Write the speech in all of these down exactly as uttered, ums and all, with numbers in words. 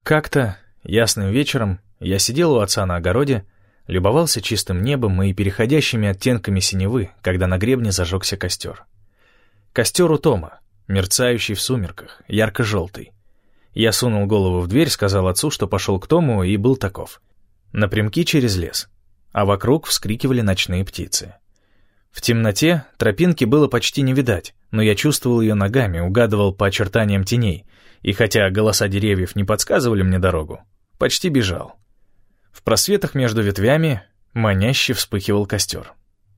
Как-то ясным вечером я сидел у отца на огороде, любовался чистым небом и переходящими оттенками синевы, когда на гребне зажегся костер. Костер у Тома, мерцающий в сумерках, ярко-желтый. Я сунул голову в дверь, сказал отцу, что пошел к Тому, и был таков. Напрямки через лес, а вокруг вскрикивали ночные птицы. В темноте тропинки было почти не видать, но я чувствовал ее ногами, угадывал по очертаниям теней, и хотя голоса деревьев не подсказывали мне дорогу, почти бежал. В просветах между ветвями маняще вспыхивал костер.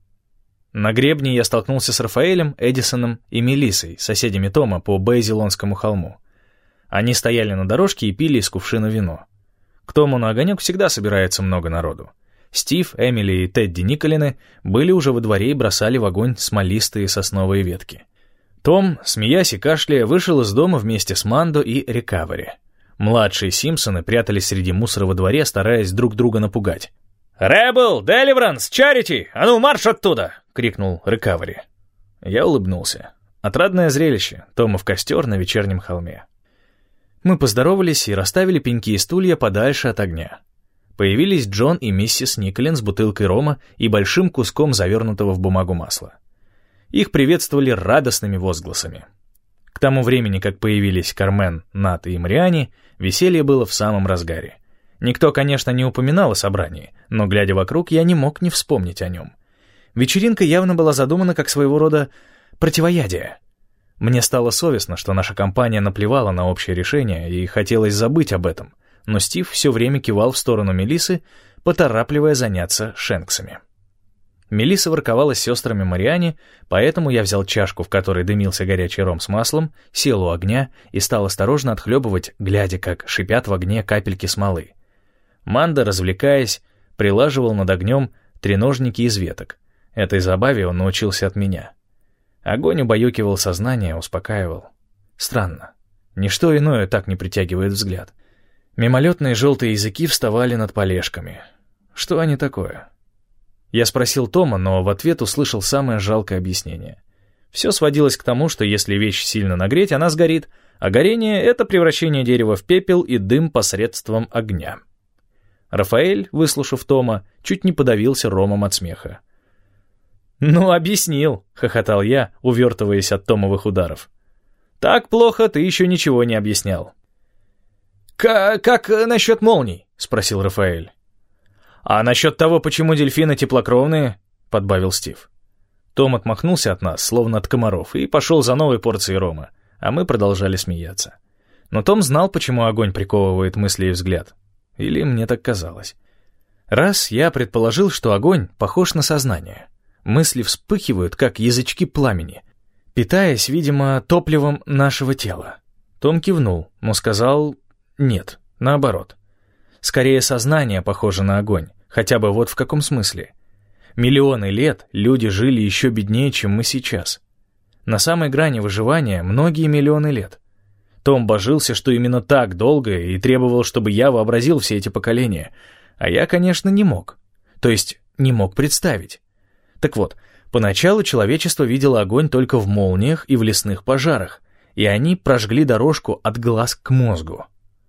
На гребне я столкнулся с Рафаэлем, Эдисоном и Мелиссой, соседями Тома по Бэйзилонскому холму. Они стояли на дорожке и пили из кувшина вино. К Тому на огонек всегда собирается много народу. Стив, Эмили и Тедди Николины были уже во дворе и бросали в огонь смолистые сосновые ветки. Том, смеясь и кашляя, вышел из дома вместе с Мандо и Рекавери. Младшие Симпсоны прятались среди мусора во дворе, стараясь друг друга напугать. «Рэббл! Деливеранс! Чарити! А ну марш оттуда!» — крикнул Рекавери. Я улыбнулся. Отрадное зрелище. Томов костер на вечернем холме. Мы поздоровались и расставили пеньки и стулья подальше от огня. Появились Джон и миссис Николин с бутылкой рома и большим куском завернутого в бумагу масла. Их приветствовали радостными возгласами. К тому времени, как появились Кармен, Нат и Мариани, веселье было в самом разгаре. Никто, конечно, не упоминал о собрании, но, глядя вокруг, я не мог не вспомнить о нем. Вечеринка явно была задумана как своего рода противоядие. Мне стало совестно, что наша компания наплевала на общее решение, и хотелось забыть об этом, но Стив все время кивал в сторону Мелиссы, поторапливая заняться Шенксами. Мелисса ворковала с сестрами Мариани, поэтому я взял чашку, в которой дымился горячий ром с маслом, сел у огня и стал осторожно отхлебывать, глядя, как шипят в огне капельки смолы. Манда, развлекаясь, прилаживал над огнем треножники из веток. Этой забаве он научился от меня. Огонь убаюкивал сознание, успокаивал. Странно. Ничто иное так не притягивает взгляд. Мимолетные желтые языки вставали над полежками. Что они такое? Я спросил Тома, но в ответ услышал самое жалкое объяснение. Все сводилось к тому, что если вещь сильно нагреть, она сгорит, а горение — это превращение дерева в пепел и дым посредством огня. Рафаэль, выслушав Тома, чуть не подавился ромом от смеха. «Ну, объяснил», — хохотал я, увертываясь от Томовых ударов. «Так плохо ты еще ничего не объяснял». «К- «Как насчет молний?» — спросил Рафаэль. «А насчет того, почему дельфины теплокровные?» — подбавил Стив. Том отмахнулся от нас, словно от комаров, и пошел за новой порцией рома, а мы продолжали смеяться. Но Том знал, почему огонь приковывает мысли и взгляд. Или мне так казалось. Раз я предположил, что огонь похож на сознание. Мысли вспыхивают, как язычки пламени, питаясь, видимо, топливом нашего тела. Том кивнул, но сказал «нет», наоборот. Скорее, сознание похоже на огонь, хотя бы вот в каком смысле. Миллионы лет люди жили еще беднее, чем мы сейчас. На самой грани выживания многие миллионы лет. Том божился, что именно так долго, и требовал, чтобы я вообразил все эти поколения. А я, конечно, не мог. То есть, не мог представить. Так вот, поначалу человечество видело огонь только в молниях и в лесных пожарах, и они прожгли дорожку от глаз к мозгу.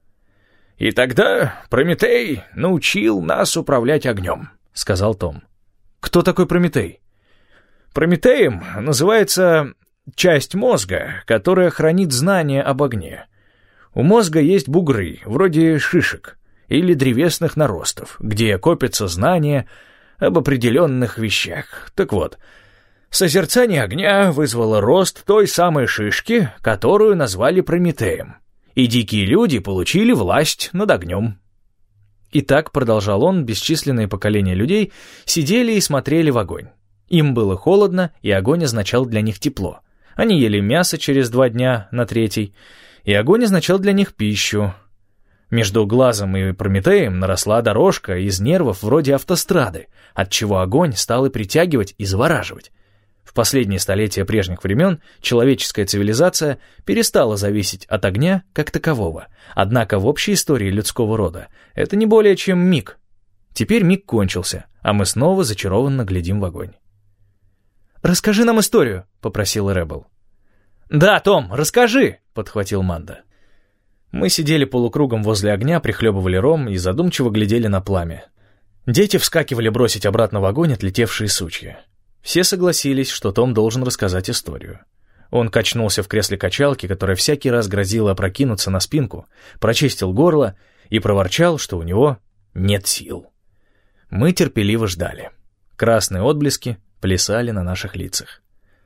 «И тогда Прометей научил нас управлять огнем», — сказал Том. «Кто такой Прометей?» «Прометеем называется часть мозга, которая хранит знания об огне. У мозга есть бугры, вроде шишек или древесных наростов, где копятся знания об определенных вещах. Так вот, созерцание огня вызвало рост той самой шишки, которую назвали Прометеем, и дикие люди получили власть над огнем». И так, продолжал он, бесчисленные поколения людей сидели и смотрели в огонь. Им было холодно, и огонь означал для них тепло. Они ели мясо через два дня на третий, и огонь означал для них пищу. Между глазом и Прометеем наросла дорожка из нервов вроде автострады, отчего огонь стал и притягивать, и завораживать. В последние столетия прежних времен человеческая цивилизация перестала зависеть от огня как такового, однако в общей истории людского рода это не более чем миг. Теперь миг кончился, а мы снова зачарованно глядим в огонь. «Расскажи нам историю», — попросил Рэббл. «Да, Том, расскажи», — подхватил Манда. Мы сидели полукругом возле огня, прихлебывали ром и задумчиво глядели на пламя. Дети вскакивали бросить обратно в огонь отлетевшие сучья. Все согласились, что Том должен рассказать историю. Он качнулся в кресле качалки, которое всякий раз грозило опрокинуться на спинку, прочистил горло и проворчал, что у него нет сил. Мы терпеливо ждали. Красные отблески плясали на наших лицах.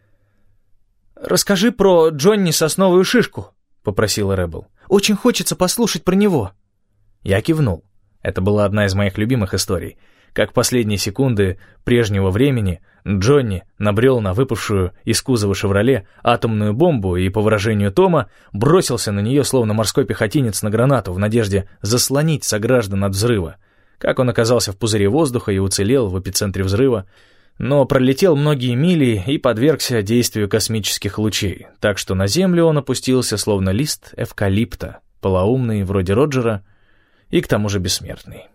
«Расскажи про Джонни Сосновую Шишку», — попросила Ребел. «Очень хочется послушать про него». Я кивнул. Это была одна из моих любимых историй. Как в последние секунды прежнего времени Джонни набрел на выпавшую из кузова «Шевроле» атомную бомбу и, по выражению Тома, бросился на нее, словно морской пехотинец на гранату, в надежде заслонить сограждан от взрыва. Как он оказался в пузыре воздуха и уцелел в эпицентре взрыва, но пролетел многие мили и подвергся действию космических лучей, так что на Землю он опустился, словно лист эвкалипта, полоумный, вроде Роджера, и к тому же бессмертный.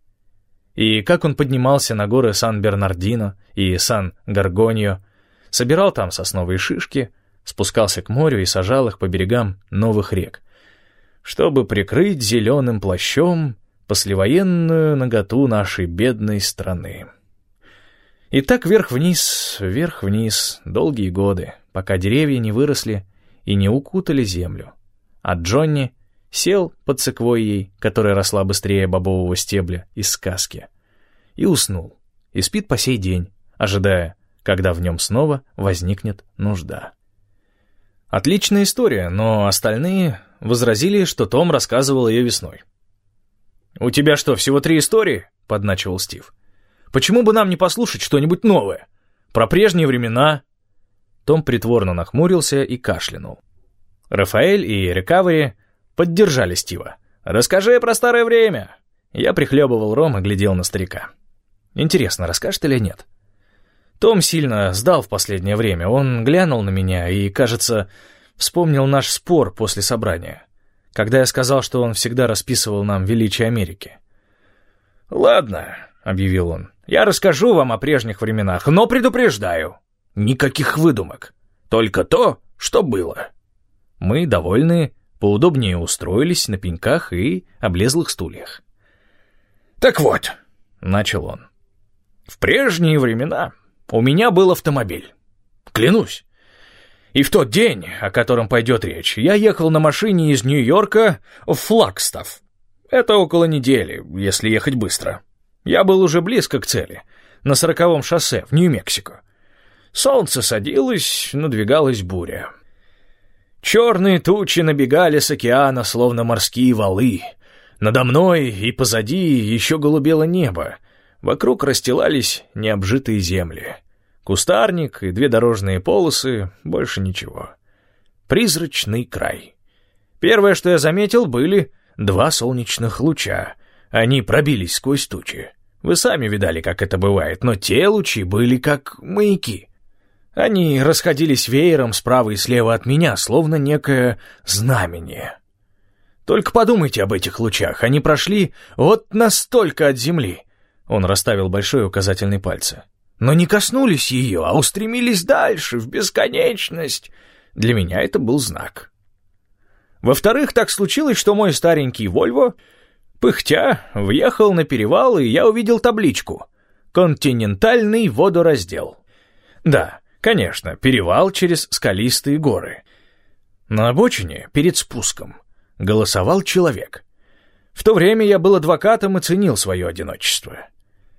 И как он поднимался на горы Сан-Бернардино и Сан-Горгоньо, собирал там сосновые шишки, спускался к морю и сажал их по берегам новых рек, чтобы прикрыть зеленым плащом послевоенную наготу нашей бедной страны. И так вверх-вниз, вверх-вниз, долгие годы, пока деревья не выросли и не укутали землю. А Джонни сел под секвойей, которая росла быстрее бобового стебля из сказки, и уснул, и спит по сей день, ожидая, когда в нем снова возникнет нужда. Отличная история, но остальные возразили, что Том рассказывал ее весной. «У тебя что, всего три истории?» — подначивал Стив. «Почему бы нам не послушать что-нибудь новое? Про прежние времена?» Том притворно нахмурился и кашлянул. Рафаэль и Рекавери поддержали Стива. «Расскажи про старое время!» Я прихлебывал ром и глядел на старика. Интересно, расскажет или нет? Том сильно сдал в последнее время. Он глянул на меня и, кажется, вспомнил наш спор после собрания, когда я сказал, что он всегда расписывал нам величие Америки. «Ладно», — объявил он, — «я расскажу вам о прежних временах, но предупреждаю, никаких выдумок, только то, что было». Мы, довольные, поудобнее устроились на пеньках и облезлых стульях. «Так вот», — начал он, — «в прежние времена у меня был автомобиль, клянусь. И в тот день, о котором пойдет речь, я ехал на машине из Нью-Йорка в Флагстаф. Это около недели, если ехать быстро. Я был уже близко к цели, на сороковом шоссе в Нью-Мексико. Солнце садилось, надвигалась буря. Черные тучи набегали с океана, словно морские валы. Надо мной и позади еще голубело небо. Вокруг расстилались необжитые земли. Кустарник и две дорожные полосы, больше ничего. Призрачный край. Первое, что я заметил, были два солнечных луча. Они пробились сквозь тучи. Вы сами видали, как это бывает, но те лучи были как маяки. Они расходились веером справа и слева от меня, словно некое знамение. Только подумайте об этих лучах, они прошли вот настолько от земли. Он расставил большой указательный пальцы. Но не коснулись ее, а устремились дальше, в бесконечность. Для меня это был знак. Во-вторых, так случилось, что мой старенький Вольво, пыхтя, въехал на перевал, и я увидел табличку «Континентальный водораздел». Да, конечно, перевал через скалистые горы. На обочине, перед спуском, голосовал человек. В то время я был адвокатом и ценил свое одиночество.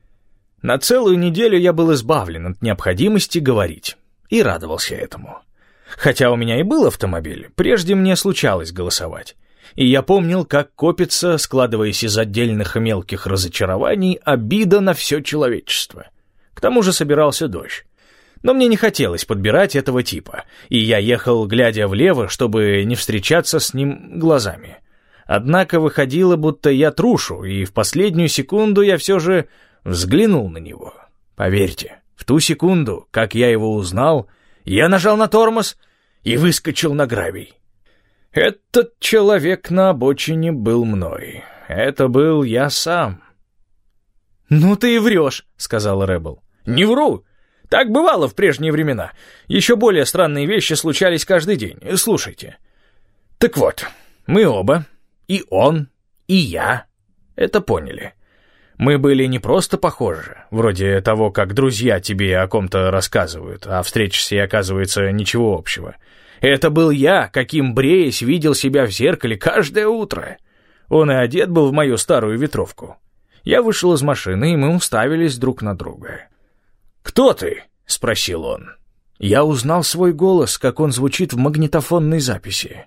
На целую неделю я был избавлен от необходимости говорить, и радовался этому. Хотя у меня и был автомобиль, прежде мне случалось голосовать, и я помнил, как копится, складываясь из отдельных мелких разочарований, обида на все человечество. К тому же собирался дождь. Но мне не хотелось подбирать этого типа, и я ехал, глядя влево, чтобы не встречаться с ним глазами. Однако выходило, будто я трушу, и в последнюю секунду я все же взглянул на него. Поверьте, в ту секунду, как я его узнал, я нажал на тормоз и выскочил на гравий. Этот человек на обочине был мной. Это был я сам. «Ну ты и врешь», — сказала Ребел. «Не вру. Так бывало в прежние времена. Еще более странные вещи случались каждый день. Слушайте. Так вот, мы оба, И он, и я это поняли. Мы были не просто похожи, вроде того, как друзья тебе о ком-то рассказывают, а встретишься и оказывается ничего общего. Это был я, каким, бреясь, видел себя в зеркале каждое утро. Он и одет был в мою старую ветровку. Я вышел из машины, и мы уставились друг на друга. «Кто ты?» — спросил он. Я узнал свой голос, как он звучит в магнитофонной записи.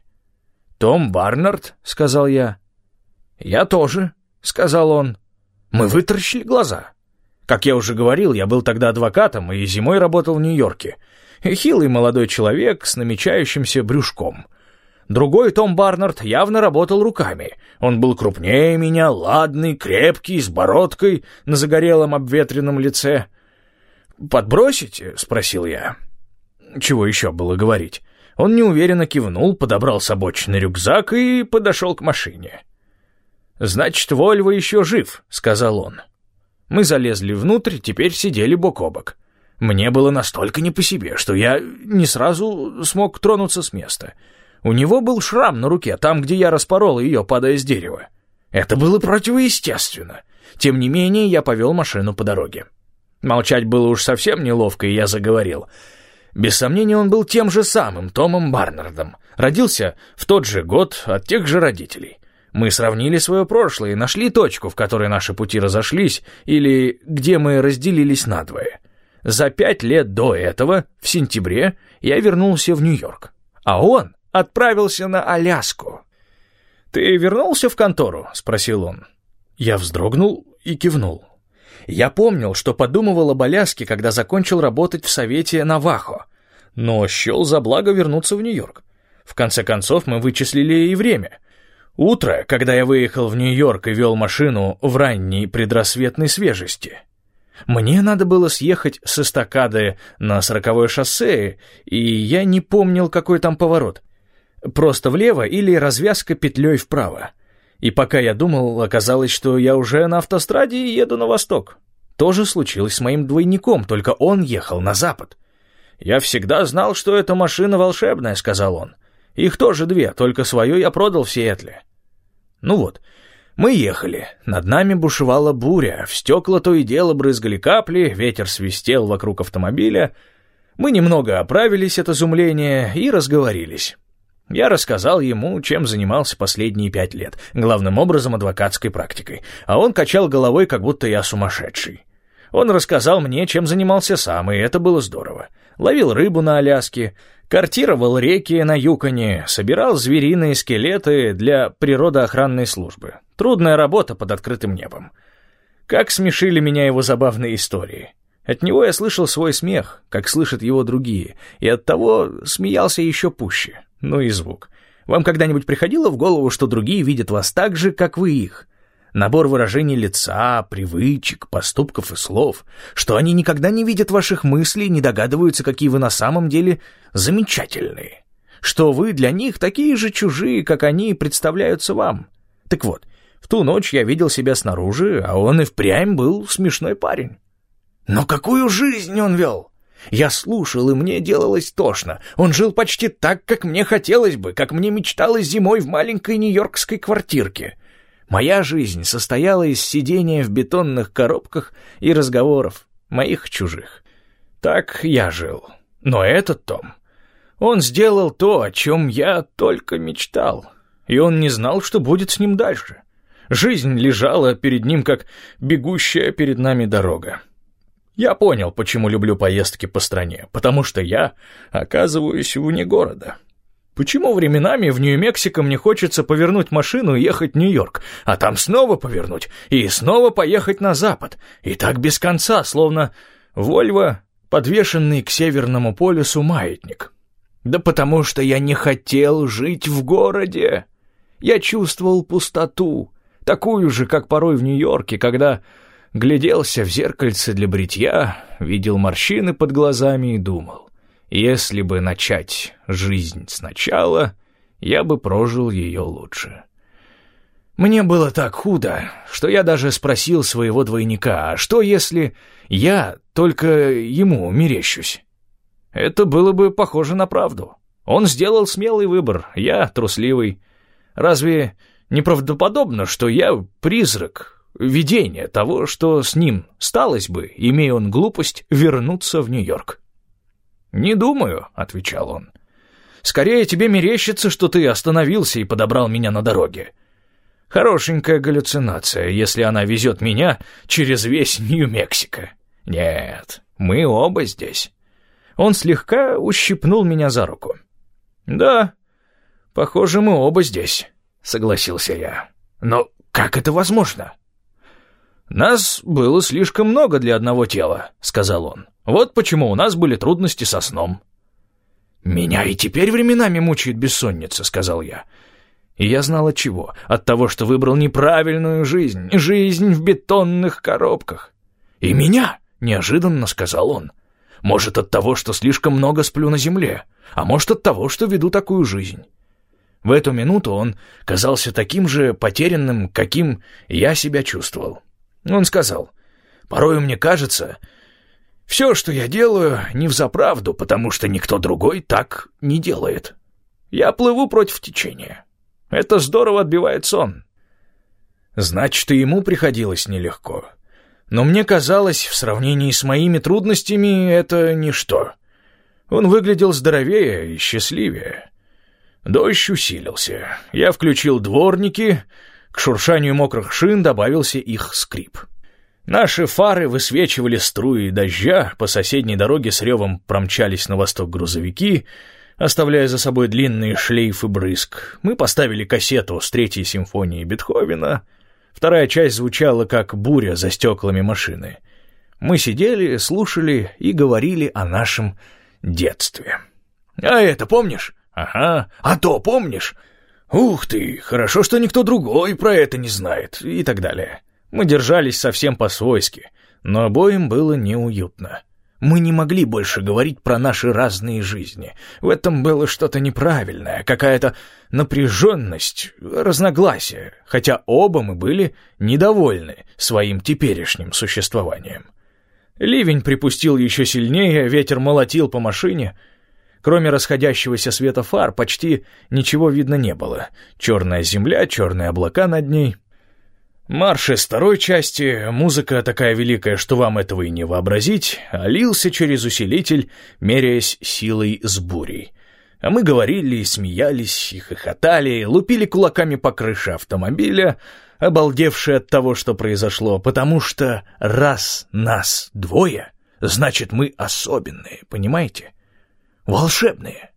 «Том Барнард», — сказал я. «Я тоже», — сказал он. Мы вытаращили глаза. Как я уже говорил, я был тогда адвокатом и зимой работал в Нью-Йорке. Хилый молодой человек с намечающимся брюшком. Другой Том Барнард явно работал руками. Он был крупнее меня, ладный, крепкий, с бородкой на загорелом обветренном лице. «Подбросите?» — спросил я. Чего еще было говорить? Он неуверенно кивнул, подобрал с обочины рюкзак и подошел к машине. «Значит, Вольво еще жив», — сказал он. Мы залезли внутрь, теперь сидели бок о бок. Мне было настолько не по себе, что я не сразу смог тронуться с места. У него был шрам на руке, там, где я распорол ее, падая с дерева. Это было противоестественно. Тем не менее, я повел машину по дороге. Молчать было уж совсем неловко, и я заговорил. Без сомнения, он был тем же самым Томом Барнардом. Родился в тот же год от тех же родителей. Мы сравнили свое прошлое и нашли точку, в которой наши пути разошлись, или где мы разделились надвое. За пять лет до этого, в сентябре, я вернулся в Нью-Йорк, а он отправился на Аляску. «Ты вернулся в контору?» — спросил он. Я вздрогнул и кивнул. Я помнил, что подумывал об Аляске, когда закончил работать в Совете Навахо, но счел за благо вернуться в Нью-Йорк. В конце концов, мы вычислили и время. Утро, когда я выехал в Нью-Йорк и вел машину в ранней предрассветной свежести. Мне надо было съехать с эстакады на сороковое шоссе, и я не помнил, какой там поворот. Просто влево или развязка петлей вправо. И пока я думал, оказалось, что я уже на автостраде и еду на восток. То же случилось с моим двойником, только он ехал на запад. «Я всегда знал, что эта машина волшебная», — сказал он. «Их тоже две, только свою я продал в Сиэтле». Ну вот, мы ехали. Над нами бушевала буря, в стекла то и дело брызгали капли, ветер свистел вокруг автомобиля. Мы немного оправились от изумления и разговорились. Я рассказал ему, чем занимался последние пять лет, главным образом адвокатской практикой, а он качал головой, как будто я сумасшедший. Он рассказал мне, чем занимался сам, и это было здорово. Ловил рыбу на Аляске, картировал реки на Юконе, собирал звериные скелеты для природоохранной службы. Трудная работа под открытым небом. Как смешили меня его забавные истории. От него я слышал свой смех, как слышат его другие, и оттого смеялся еще пуще. Ну и звук. Вам когда-нибудь приходило в голову, что другие видят вас так же, как вы их? Набор выражений лица, привычек, поступков и слов, что они никогда не видят ваших мыслей, не догадываются, какие вы на самом деле замечательные, что вы для них такие же чужие, как они представляются вам. Так вот, в ту ночь я видел себя снаружи, а он и впрямь был смешной парень. Но какую жизнь он вел? Я слушал, и мне делалось тошно. Он жил почти так, как мне хотелось бы, как мне мечталось зимой в маленькой нью-йоркской квартирке. Моя жизнь состояла из сидения в бетонных коробках и разговоров, моих чужих. Так я жил. Но этот Том, он сделал то, о чем я только мечтал, и он не знал, что будет с ним дальше. Жизнь лежала перед ним, как бегущая перед нами дорога. Я понял, почему люблю поездки по стране, потому что я оказываюсь вне города. Почему временами в Нью-Мексико мне хочется повернуть машину и ехать в Нью-Йорк, а там снова повернуть и снова поехать на запад, и так без конца, словно Вольво, подвешенный к Северному полюсу маятник? Да потому что я не хотел жить в городе. Я чувствовал пустоту, такую же, как порой в Нью-Йорке, когда гляделся в зеркальце для бритья, видел морщины под глазами и думал: если бы начать жизнь сначала, я бы прожил ее лучше. Мне было так худо, что я даже спросил своего двойника, а что если я только ему мерещусь? Это было бы похоже на правду. Он сделал смелый выбор, я трусливый. Разве Неправдоподобно, что я призрак, видение того, что с ним сталось бы, имея он глупость вернуться в Нью-Йорк. «Не думаю», — отвечал он. «Скорее тебе мерещится, что ты остановился и подобрал меня на дороге. Хорошенькая галлюцинация, если она везет меня через весь Нью-Мексико. Нет, мы оба здесь». Он слегка ущипнул меня за руку. «Да, похоже, мы оба здесь», — согласился я. «Но как это возможно?» «Нас было слишком много для одного тела», — сказал он. «Вот почему у нас были трудности со сном». «Меня и теперь временами мучает бессонница», — сказал я. И я знал от чего. От того, что выбрал неправильную жизнь, жизнь в бетонных коробках. «И меня», — неожиданно сказал он. «Может, от того, что слишком много сплю на земле, а может, от того, что веду такую жизнь». В эту минуту он казался таким же потерянным, каким я себя чувствовал. Он сказал: «Порою мне кажется, все, что я делаю, не взаправду, потому что никто другой так не делает. Я плыву против течения. Это здорово отбивает сон». Значит, и ему приходилось нелегко. Но мне казалось, в сравнении с моими трудностями, это ничто. Он выглядел здоровее и счастливее. Дождь усилился. Я включил дворники. К шуршанию мокрых шин добавился их скрип. Наши фары высвечивали струи дождя, по соседней дороге с ревом промчались на восток грузовики, оставляя за собой длинные шлейфы брызг. Мы поставили кассету с третьей симфонией Бетховена. Вторая часть звучала, как буря за стеклами машины. Мы сидели, слушали и говорили о нашем детстве. «А это помнишь? Ага. А то помнишь? Ух ты, хорошо, что никто другой про это не знает», и так далее. Мы держались совсем по-свойски, но обоим было неуютно. Мы не могли больше говорить про наши разные жизни. В этом было что-то неправильное, какая-то напряженность, разногласия, хотя оба мы были недовольны своим теперешним существованием. Ливень припустил еще сильнее, ветер молотил по машине. Кроме расходящегося света фар, почти ничего видно не было. Черная земля, черные облака над ней. Марш из второй части, музыка такая великая, что вам этого и не вообразить, лился через усилитель, меряясь силой с бурей. А мы говорили, смеялись и хохотали, лупили кулаками по крыше автомобиля, обалдевшие от того, что произошло, потому что раз нас двое, значит, мы особенные, понимаете? Волшебные.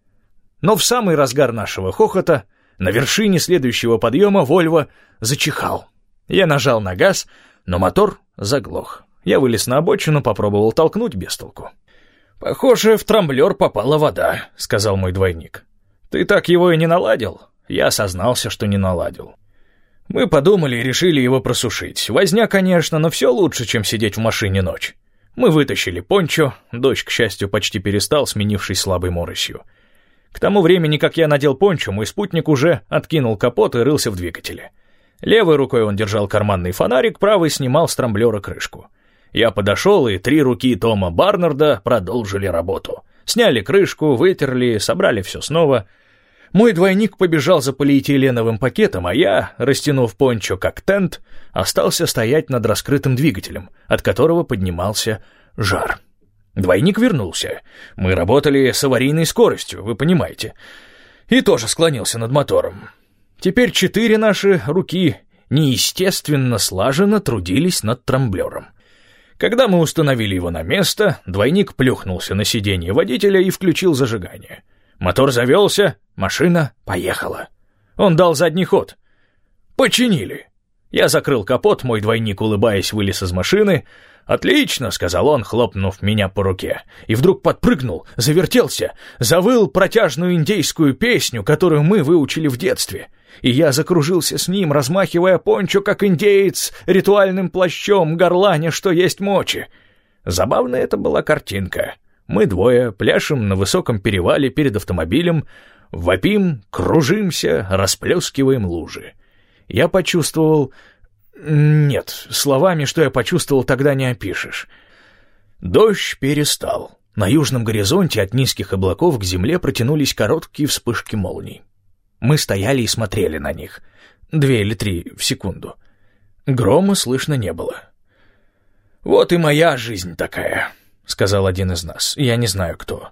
Но в самый разгар нашего хохота, на вершине следующего подъема, Вольво зачихал. Я нажал на газ, но мотор заглох. Я вылез на обочину, попробовал толкнуть без толку. «Похоже, в трамблер попала вода», — сказал мой двойник. «Ты так его и не наладил?» Я сознался, что не наладил. Мы подумали и решили его просушить. Возня, конечно, но все лучше, чем сидеть в машине ночь. Мы вытащили пончо, дождь, к счастью, почти перестал, сменившись слабой моросью. К тому времени, как я надел пончо, мой спутник уже откинул капот и рылся в двигателе. Левой рукой он держал карманный фонарик, правой снимал с трамблера крышку. Я подошел, и три руки Тома Барнарда продолжили работу. Сняли крышку, вытерли, собрали все снова. Мой двойник побежал за полиэтиленовым пакетом, а я, растянув пончо как тент, остался стоять над раскрытым двигателем, от которого поднимался жар. Двойник вернулся. Мы работали с аварийной скоростью, вы понимаете. И тоже склонился над мотором. Теперь четыре наши руки неестественно слаженно трудились над трамблером. Когда мы установили его на место, двойник плюхнулся на сиденье водителя и включил зажигание. Мотор завелся, машина поехала. Он дал задний ход. Починили. Я закрыл капот, мой двойник, улыбаясь, вылез из машины. «Отлично», — сказал он, хлопнув меня по руке. И вдруг подпрыгнул, завертелся, завыл протяжную индейскую песню, которую мы выучили в детстве. И я закружился с ним, размахивая пончо, как индеец, ритуальным плащом, горланя, что есть мочи. Забавная это была картинка. Мы двое пляшем на высоком перевале перед автомобилем, вопим, кружимся, расплескиваем лужи. Я почувствовал... Нет, словами, что я почувствовал, тогда не опишешь. Дождь перестал. На южном горизонте от низких облаков к земле протянулись короткие вспышки молний. Мы стояли и смотрели на них. две или три в секунду. Грома слышно не было. «Вот и моя жизнь такая», — сказал один из нас, я не знаю кто.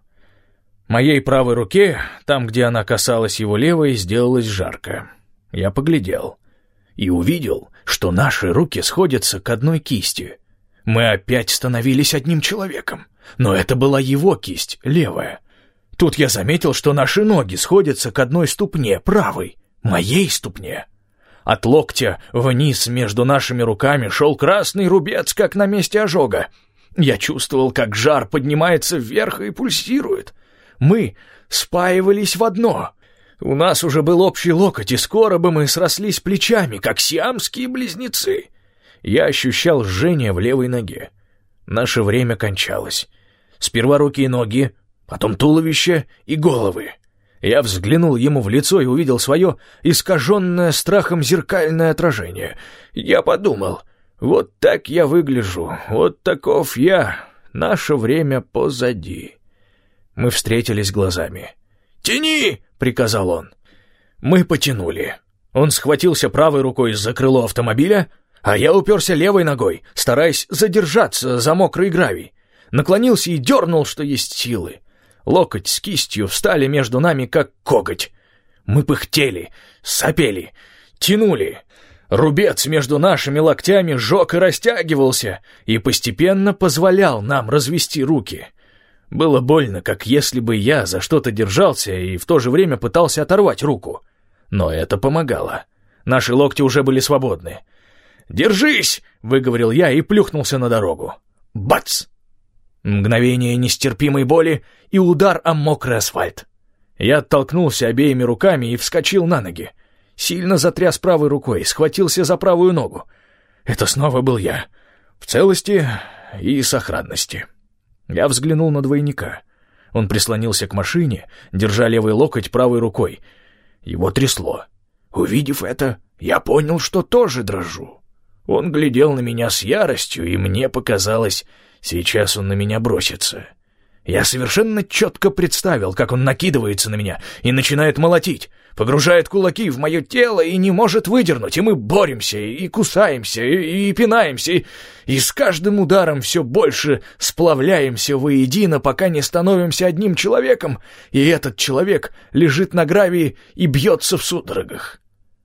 Моей правой руке, там, где она касалась его левой, сделалось жарко. Я поглядел и увидел, что наши руки сходятся к одной кисти. Мы опять становились одним человеком, но это была его кисть, левая. Тут я заметил, что наши ноги сходятся к одной ступне, правой, моей ступне. От локтя вниз между нашими руками шел красный рубец, как на месте ожога. Я чувствовал, как жар поднимается вверх и пульсирует. Мы спаивались в одно. У нас уже был общий локоть, и скоро бы мы срослись плечами, как сиамские близнецы. Я ощущал жжение в левой ноге. Наше время кончалось. Сперва руки и ноги, потом туловище и головы. Я взглянул ему в лицо и увидел свое искаженное страхом зеркальное отражение. Я подумал, вот так я выгляжу, вот таков я, наше время позади. Мы встретились глазами. «Тяни!» — приказал он. Мы потянули. Он схватился правой рукой за крыло автомобиля, а я уперся левой ногой, стараясь задержаться за мокрый гравий. Наклонился и дернул, что есть силы. Локоть с кистью встали между нами, как коготь. Мы пыхтели, сопели, тянули. Рубец между нашими локтями жег и растягивался, и постепенно позволял нам развести руки. Было больно, как если бы я за что-то держался и в то же время пытался оторвать руку. Но это помогало. Наши локти уже были свободны. «Держись!» — выговорил я и плюхнулся на дорогу. Бац! Мгновение нестерпимой боли и удар о мокрый асфальт. Я оттолкнулся обеими руками и вскочил на ноги. Сильно затряс правой рукой, схватился за правую ногу. Это снова был я. В целости и сохранности. Я взглянул на двойника. Он прислонился к машине, держа левый локоть правой рукой. Его трясло. Увидев это, я понял, что тоже дрожу. Он глядел на меня с яростью, и мне показалось, сейчас он на меня бросится. Я совершенно четко представил, как он накидывается на меня и начинает молотить, погружает кулаки в мое тело и не может выдернуть, и мы боремся, и кусаемся, и, и пинаемся, и, и с каждым ударом все больше сплавляемся воедино, пока не становимся одним человеком, и этот человек лежит на гравии и бьется в судорогах.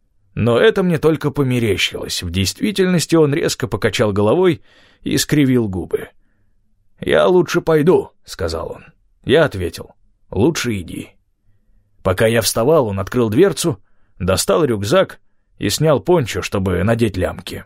Но это мне только померещилось. В действительности он резко покачал головой и скривил губы. «Я лучше пойду», — сказал он. Я ответил, «Лучше иди». Пока я вставал, он открыл дверцу, достал рюкзак и снял пончо, чтобы надеть лямки.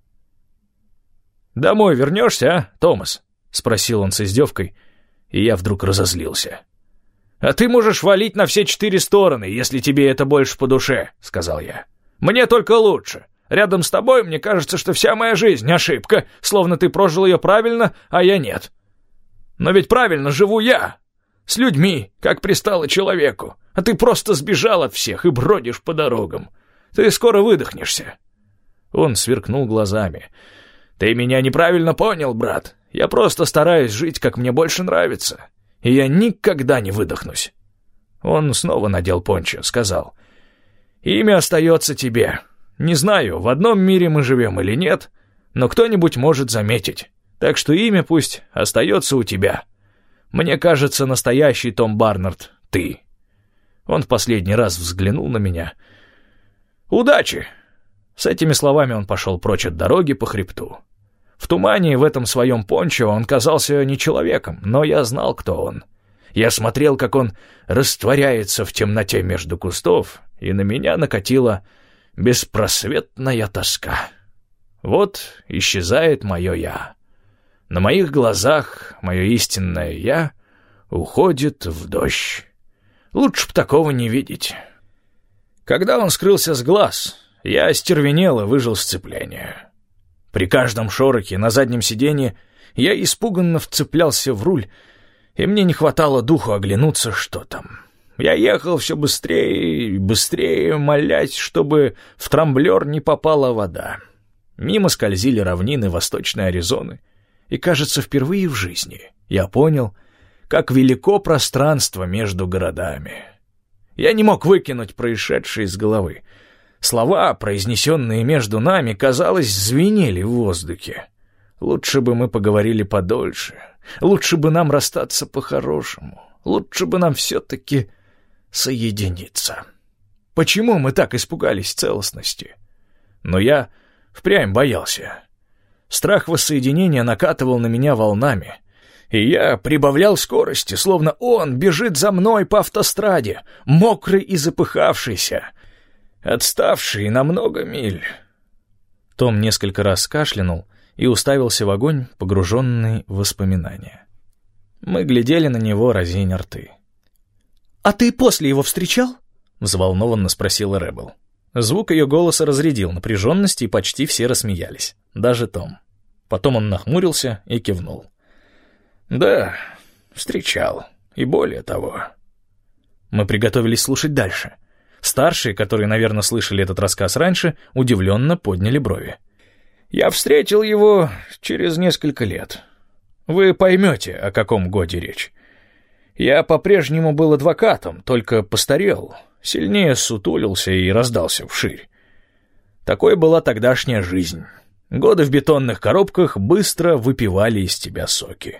«Домой вернешься, а, Томас?» — спросил он с издевкой, и я вдруг разозлился. «А ты можешь валить на все четыре стороны, если тебе это больше по душе», — сказал я. «Мне только лучше. Рядом с тобой мне кажется, что вся моя жизнь — ошибка, словно ты прожил ее правильно, а я нет. Но ведь правильно живу я, с людьми, как пристало человеку, а ты просто сбежал от всех и бродишь по дорогам. Ты скоро выдохнешься». Он сверкнул глазами. «Ты меня неправильно понял, брат. Я просто стараюсь жить, как мне больше нравится, и я никогда не выдохнусь». Он снова надел пончо, сказал: «Имя остается тебе. Не знаю, в одном мире мы живем или нет, но кто-нибудь может заметить. Так что имя пусть остается у тебя. Мне кажется, настоящий Том Барнард — ты». Он в последний раз взглянул на меня. «Удачи!» С этими словами он пошел прочь от дороги по хребту. В тумане в этом своем пончо он казался не человеком, но я знал, кто он. Я смотрел, как он растворяется в темноте между кустов, и на меня накатила беспросветная тоска. Вот исчезает мое «я». На моих глазах мое истинное «я» уходит в дождь. Лучше б такого не видеть. Когда он скрылся с глаз, я остервенел и выжил сцепление. При каждом шорохе на заднем сиденье я испуганно вцеплялся в руль, и мне не хватало духу оглянуться, что там. Я ехал все быстрее и быстрее, молясь, чтобы в трамблер не попала вода. Мимо скользили равнины Восточной Аризоны, и, кажется, впервые в жизни я понял, как велико пространство между городами. Я не мог выкинуть происшедшее из головы. Слова, произнесенные между нами, казалось, звенели в воздухе. Лучше бы мы поговорили подольше. Лучше бы нам расстаться по-хорошему. Лучше бы нам все-таки соединиться. Почему мы так испугались целостности? Но я впрямь боялся. Страх воссоединения накатывал на меня волнами. И я прибавлял скорости, словно он бежит за мной по автостраде, мокрый и запыхавшийся, отставший на много миль. Том несколько раз кашлянул и уставился в огонь, погруженный в воспоминания. Мы глядели на него, разиня рты. «А ты после его встречал?» — взволнованно спросила Ребел. Звук ее голоса разрядил напряженность, и почти все рассмеялись, даже Том. Потом он нахмурился и кивнул. «Да, встречал, и более того». Мы приготовились слушать дальше. Старшие, которые, наверное, слышали этот рассказ раньше, удивленно подняли брови. «Я встретил его через несколько лет. Вы поймете, о каком годе речь. Я по-прежнему был адвокатом, только постарел, сильнее сутулился и раздался вширь. Такой была тогдашняя жизнь. Годы в бетонных коробках быстро выпивали из тебя соки».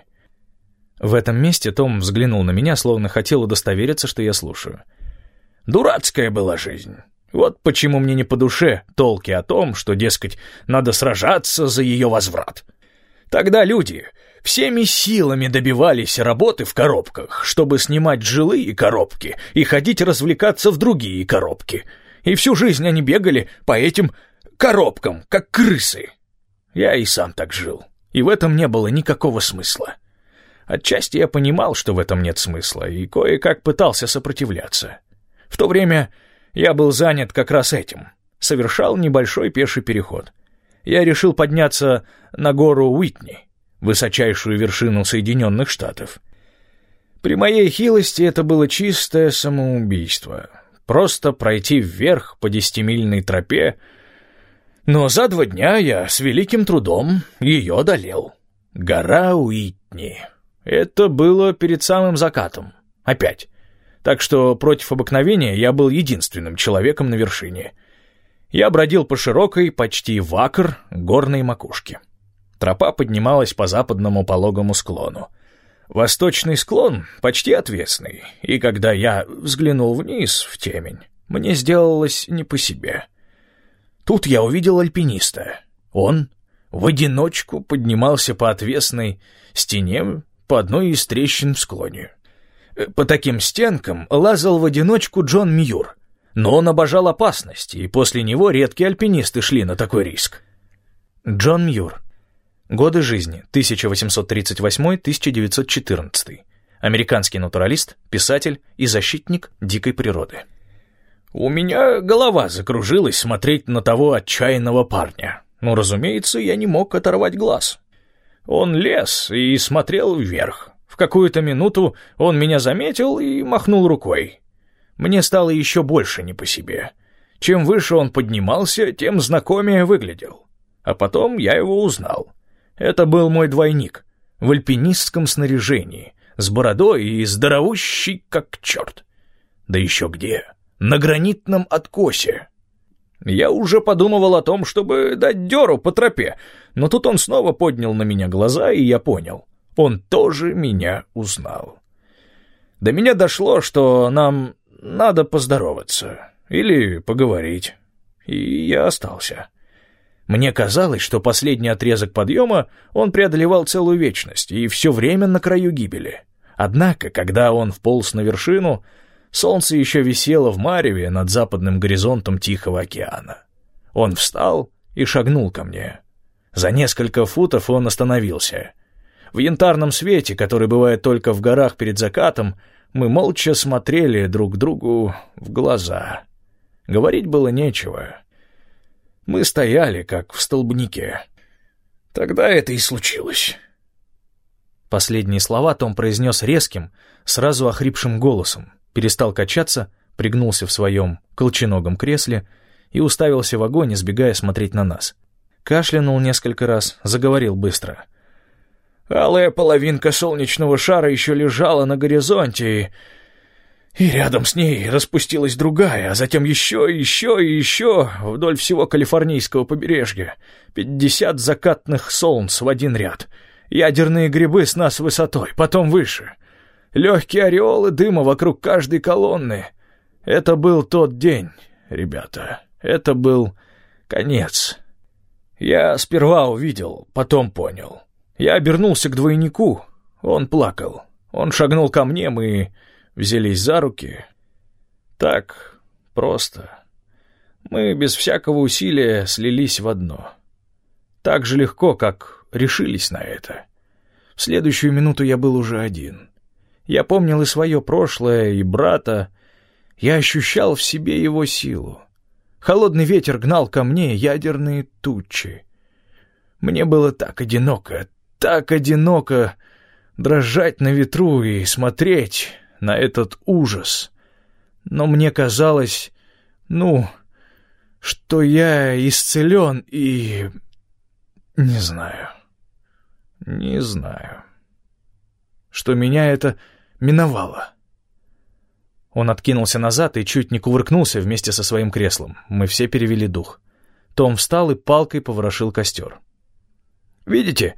В этом месте Том взглянул на меня, словно хотел удостовериться, что я слушаю. «Дурацкая была жизнь. Вот почему мне не по душе толки о том, что, дескать, надо сражаться за ее возврат. Тогда люди всеми силами добивались работы в коробках, чтобы снимать жилые коробки и ходить развлекаться в другие коробки. И всю жизнь они бегали по этим коробкам, как крысы. Я и сам так жил, и в этом не было никакого смысла. Отчасти я понимал, что в этом нет смысла, и кое-как пытался сопротивляться. В то время я был занят как раз этим, совершал небольшой пеший переход. Я решил подняться на гору Уитни, высочайшую вершину Соединенных Штатов. При моей хилости это было чистое самоубийство. Просто пройти вверх по десятимильной тропе, но за два дня я с великим трудом ее одолел. Гора Уитни. Это было перед самым закатом. Опять. Так что против обыкновения я был единственным человеком на вершине. Я бродил по широкой, почти в акр, горной макушке. Тропа поднималась по западному пологому склону. Восточный склон почти отвесный, и когда я взглянул вниз в темень, мне сделалось не по себе. Тут я увидел альпиниста. Он в одиночку поднимался по отвесной стене по одной из трещин в склоне. По таким стенкам лазал в одиночку Джон Мьюр, но он обожал опасность, и после него редкие альпинисты шли на такой риск. Джон Мьюр. Годы жизни тысяча восемьсот тридцать восьмой — тысяча девятьсот четырнадцатый. Американский натуралист, писатель и защитник дикой природы. У меня голова закружилась смотреть на того отчаянного парня, но, разумеется, я не мог оторвать глаз. Он лез и смотрел вверх. В какую-то минуту он меня заметил и махнул рукой. Мне стало еще больше не по себе. Чем выше он поднимался, тем знакомее выглядел. А потом я его узнал. Это был мой двойник, в альпинистском снаряжении, с бородой и здоровущий как черт. Да еще где? На гранитном откосе. Я уже подумывал о том, чтобы дать дёру по тропе, но тут он снова поднял на меня глаза, и я понял. Он тоже меня узнал. До меня дошло, что нам надо поздороваться или поговорить, и я остался. Мне казалось, что последний отрезок подъема он преодолевал целую вечность и все время на краю гибели. Однако, когда он вполз на вершину, солнце еще висело в мареве над западным горизонтом Тихого океана. Он встал и шагнул ко мне. За несколько футов он остановился. В янтарном свете, который бывает только в горах перед закатом, мы молча смотрели друг другу в глаза. Говорить было нечего. Мы стояли, как в столбнике. Тогда это и случилось. Последние слова Том произнес резким, сразу охрипшим голосом, перестал качаться, пригнулся в своем колченогом кресле и уставился в огонь, избегая смотреть на нас. Кашлянул несколько раз, заговорил быстро. Алая половинка солнечного шара еще лежала на горизонте, и И рядом с ней распустилась другая, а затем еще, еще и еще вдоль всего калифорнийского побережья. Пятьдесят закатных солнц в один ряд. Ядерные грибы с нас высотой, потом выше. Легкие ореолы дыма вокруг каждой колонны. Это был тот день, ребята. Это был конец. Я сперва увидел, потом понял. Я обернулся к двойнику. Он плакал. Он шагнул ко мне, мы взялись за руки. Так просто. Мы без всякого усилия слились в одно. Так же легко, как решились на это. В следующую минуту я был уже один. Я помнил и свое прошлое, и брата. Я ощущал в себе его силу. Холодный ветер гнал ко мне ядерные тучи. Мне было так одиноко, так одиноко дрожать на ветру и смотреть на этот ужас. Но мне казалось, ну, что я исцелен и... Не знаю, не знаю, что меня это миновало. Он откинулся назад и чуть не кувыркнулся вместе со своим креслом. Мы все перевели дух. Том встал и палкой поворошил костер. «Видите,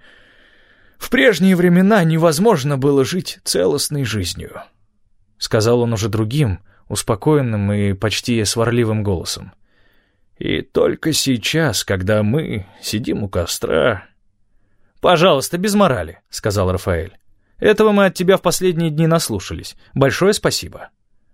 в прежние времена невозможно было жить целостной жизнью», — сказал он уже другим, успокоенным и почти сварливым голосом. «И только сейчас, когда мы сидим у костра...» «Пожалуйста, без морали», — сказал Рафаэль. «Этого мы от тебя в последние дни наслушались. Большое спасибо».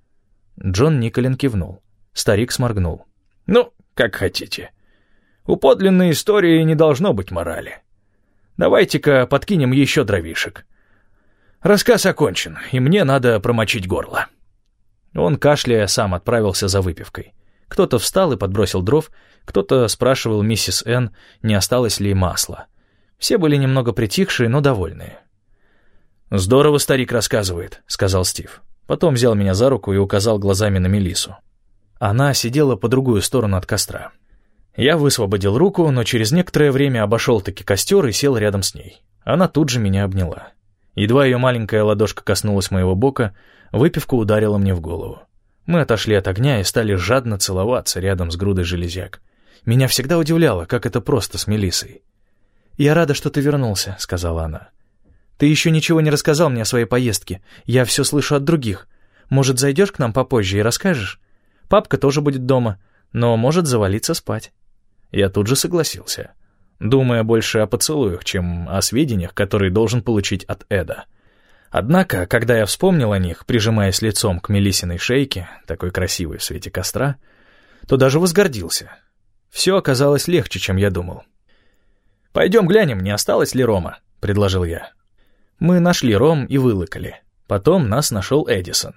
Джон Николин кивнул. Старик сморгнул. «Ну, как хотите. У подлинной истории не должно быть морали. Давайте-ка подкинем еще дровишек. Рассказ окончен, и мне надо промочить горло». Он, кашляя, сам отправился за выпивкой. Кто-то встал и подбросил дров, кто-то спрашивал миссис Н, не осталось ли масла. Все были немного притихшие, но довольные. «Здорово старик рассказывает», — сказал Стив. Потом взял меня за руку и указал глазами на Мелиссу. Она сидела по другую сторону от костра. Я высвободил руку, но через некоторое время обошел-таки костер и сел рядом с ней. Она тут же меня обняла. Едва ее маленькая ладошка коснулась моего бока, выпивка ударила мне в голову. Мы отошли от огня и стали жадно целоваться рядом с грудой железяк. Меня всегда удивляло, как это просто с Мелиссой. «Я рада, что ты вернулся», — сказала она. «Ты еще ничего не рассказал мне о своей поездке. Я все слышу от других. Может, зайдешь к нам попозже и расскажешь? Папка тоже будет дома, но может завалиться спать». Я тут же согласился, думая больше о поцелуях, чем о сведениях, которые должен получить от Эда. Однако, когда я вспомнил о них, прижимаясь лицом к Мелиссиной шейке, такой красивой в свете костра, то даже возгордился. Все оказалось легче, чем я думал. «Пойдем глянем, не осталось ли рома», — предложил я. Мы нашли ром и вылокали. Потом нас нашел Эдисон.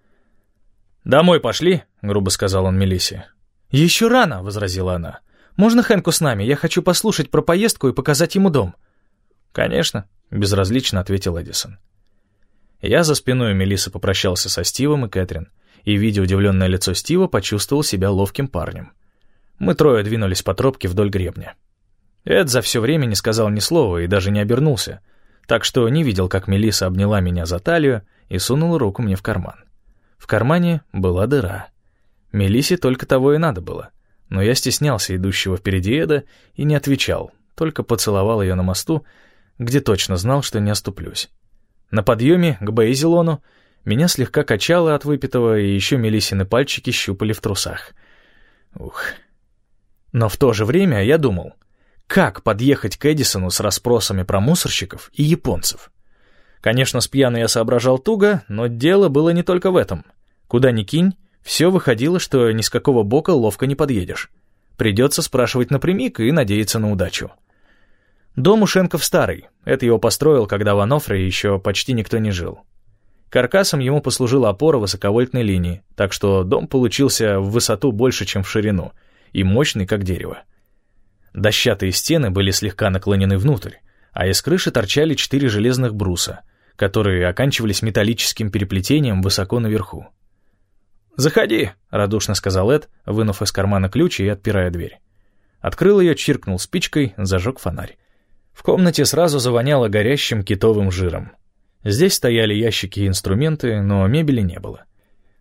«Домой пошли», — грубо сказал он Мелиссе. «Еще рано», — возразила она. «Можно Хэнку с нами? Я хочу послушать про поездку и показать ему дом». «Конечно», — безразлично ответил Эдисон. Я за спиной Мелиссы попрощался со Стивом и Кэтрин, и, видя удивленное лицо Стива, почувствовал себя ловким парнем. Мы трое двинулись по тропке вдоль гребня. Эд за все время не сказал ни слова и даже не обернулся, так что не видел, как Мелисса обняла меня за талию и сунула руку мне в карман. В кармане была дыра. Мелиссе только того и надо было, но я стеснялся идущего впереди Эда и не отвечал, только поцеловал ее на мосту, где точно знал, что не оступлюсь. На подъеме к Бейзелону меня слегка качало от выпитого, и еще Мелиссины пальчики щупали в трусах. Ух. Но в то же время я думал, как подъехать к Эдисону с расспросами про мусорщиков и японцев. Конечно, с пьяну я соображал туго, но дело было не только в этом. Куда ни кинь, все выходило, что ни с какого бока ловко не подъедешь. Придется спрашивать напрямик и надеяться на удачу. Дом у Шенков старый. Это его построил, когда в Анофре еще почти никто не жил. Каркасом ему послужила опора высоковольтной линии, так что дом получился в высоту больше, чем в ширину, и мощный, как дерево. Дощатые стены были слегка наклонены внутрь, а из крыши торчали четыре железных бруса, которые оканчивались металлическим переплетением высоко наверху. «Заходи», — радушно сказал Эд, вынув из кармана ключ и отпирая дверь. Открыл ее, чиркнул спичкой, зажег фонарь. В комнате сразу завоняло горящим китовым жиром. Здесь стояли ящики и инструменты, но мебели не было.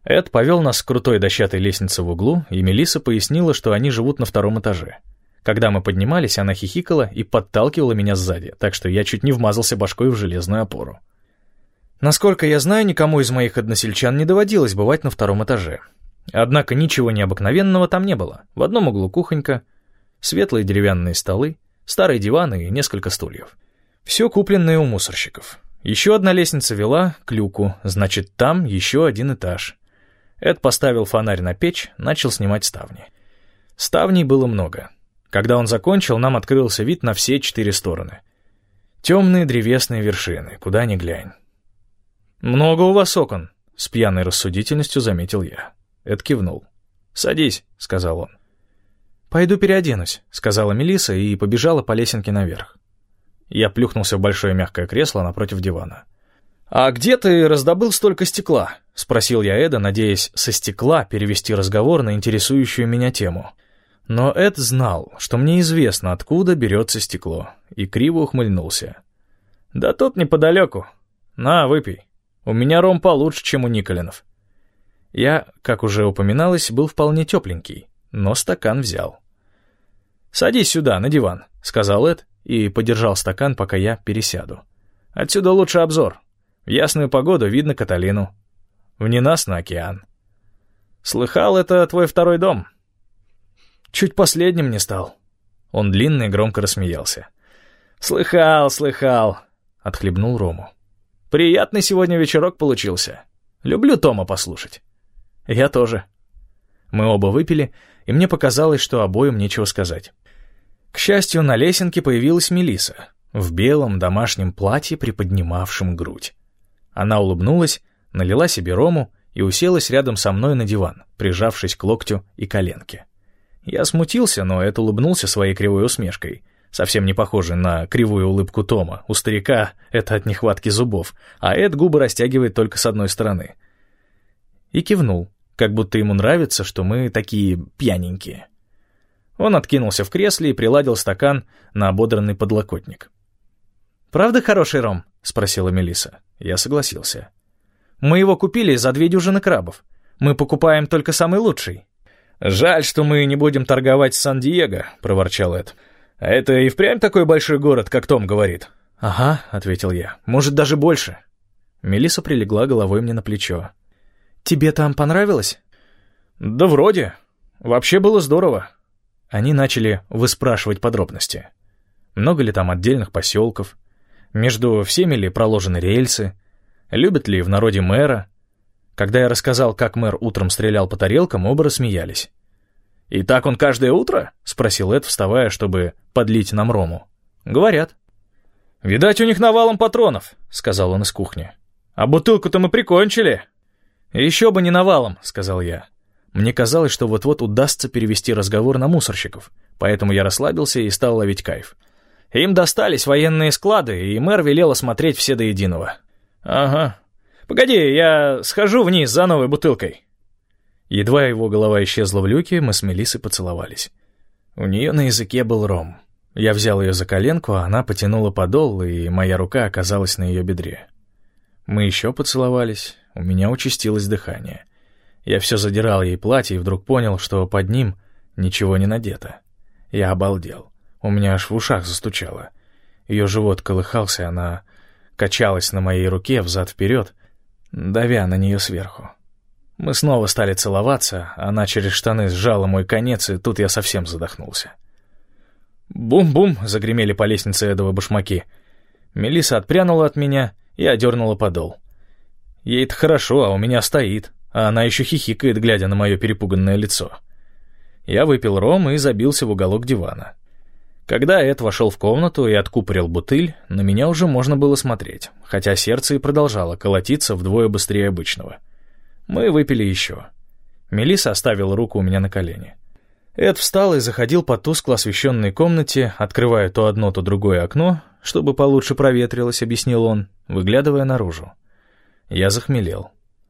Эд повел нас к крутой дощатой лестнице в углу, и Мелисса пояснила, что они живут на втором этаже. Когда мы поднимались, она хихикала и подталкивала меня сзади, так что я чуть не вмазался башкой в железную опору. Насколько я знаю, никому из моих односельчан не доводилось бывать на втором этаже. Однако ничего необыкновенного там не было. В одном углу кухонька, светлые деревянные столы, старые диваны и несколько стульев. Все купленное у мусорщиков. Еще одна лестница вела к люку, значит, там еще один этаж. Эд поставил фонарь на печь, начал снимать ставни. Ставней было много. Когда он закончил, нам открылся вид на все четыре стороны. Темные древесные вершины, куда ни глянь. «Много у вас окон», — с пьяной рассудительностью заметил я. Эд кивнул. «Садись», — сказал он. «Пойду переоденусь», — сказала Мелисса и побежала по лесенке наверх. Я плюхнулся в большое мягкое кресло напротив дивана. «А где ты раздобыл столько стекла?» — спросил я Эда, надеясь со стекла перевести разговор на интересующую меня тему. Но Эд знал, что мне известно, откуда берется стекло, и криво ухмыльнулся. «Да тут неподалеку. На, выпей. У меня ром получше, чем у Николинов». Я, как уже упоминалось, был вполне тепленький, но стакан взял. «Садись сюда, на диван», — сказал Эд, и подержал стакан, пока я пересяду. «Отсюда лучше обзор. В ясную погоду видно Каталину. В ненастный океан. Слыхал, это твой второй дом?» «Чуть последним не стал». Он длинно и громко рассмеялся. «Слыхал, слыхал», — отхлебнул рому. «Приятный сегодня вечерок получился. Люблю Тома послушать». «Я тоже». Мы оба выпили, и мне показалось, что обоим нечего сказать. К счастью, на лесенке появилась Мелисса в белом домашнем платье, приподнимавшем грудь. Она улыбнулась, налила себе рому и уселась рядом со мной на диван, прижавшись к локтю и коленке. Я смутился, но Эд улыбнулся своей кривой усмешкой, совсем не похожей на кривую улыбку Тома. У старика это от нехватки зубов, а Эд губы растягивает только с одной стороны. И кивнул, как будто ему нравится, что мы такие пьяненькие. Он откинулся в кресле и приладил стакан на ободранный подлокотник. «Правда хороший ром?» — спросила Мелисса. Я согласился. «Мы его купили за две дюжины крабов. Мы покупаем только самый лучший». «Жаль, что мы не будем торговать с Сан-Диего», — проворчал Эд. «А это и впрямь такой большой город, как Том говорит?» «Ага», — ответил я. «Может, даже больше». Мелисса прилегла головой мне на плечо. «Тебе там понравилось?» «Да вроде. Вообще было здорово». Они начали выспрашивать подробности. Много ли там отдельных поселков? Между всеми ли проложены рельсы? Любят ли в народе мэра? Когда я рассказал, как мэр утром стрелял по тарелкам, оба рассмеялись. «И так он каждое утро?» — спросил Эд, вставая, чтобы подлить нам рому. «Говорят». «Видать, у них навалом патронов», — сказал он из кухни. «А бутылку-то мы прикончили». «Еще бы не навалом», — сказал я. Мне казалось, что вот-вот удастся перевести разговор на мусорщиков, поэтому я расслабился и стал ловить кайф. Им достались военные склады, и мэр велел осмотреть все до единого. «Ага. Погоди, я схожу вниз за новой бутылкой». Едва его голова исчезла в люке, мы с Мелиссой поцеловались. У нее на языке был ром. Я взял ее за коленку, а она потянула подол, и моя рука оказалась на ее бедре. Мы еще поцеловались, у меня участилось дыхание. Я все задирал ей платье и вдруг понял, что под ним ничего не надето. Я обалдел. У меня аж в ушах застучало. Ее живот колыхался, она качалась на моей руке взад-вперед, давя на нее сверху. Мы снова стали целоваться, она через штаны сжала мой конец, и тут я совсем задохнулся. Бум-бум, загремели по лестнице Эдовы башмаки. Мелисса отпрянула от меня и одернула подол. Ей-то хорошо, а у меня стоит, а она еще хихикает, глядя на мое перепуганное лицо. Я выпил ром и забился в уголок дивана. Когда Эд вошел в комнату и откупорил бутыль, на меня уже можно было смотреть, хотя сердце и продолжало колотиться вдвое быстрее обычного. Мы выпили еще. Мелисса оставила руку у меня на колене. Эд встал и заходил по тускло освещенной комнате, открывая то одно, то другое окно, чтобы получше проветрилось, объяснил он, выглядывая наружу. Я захмелел.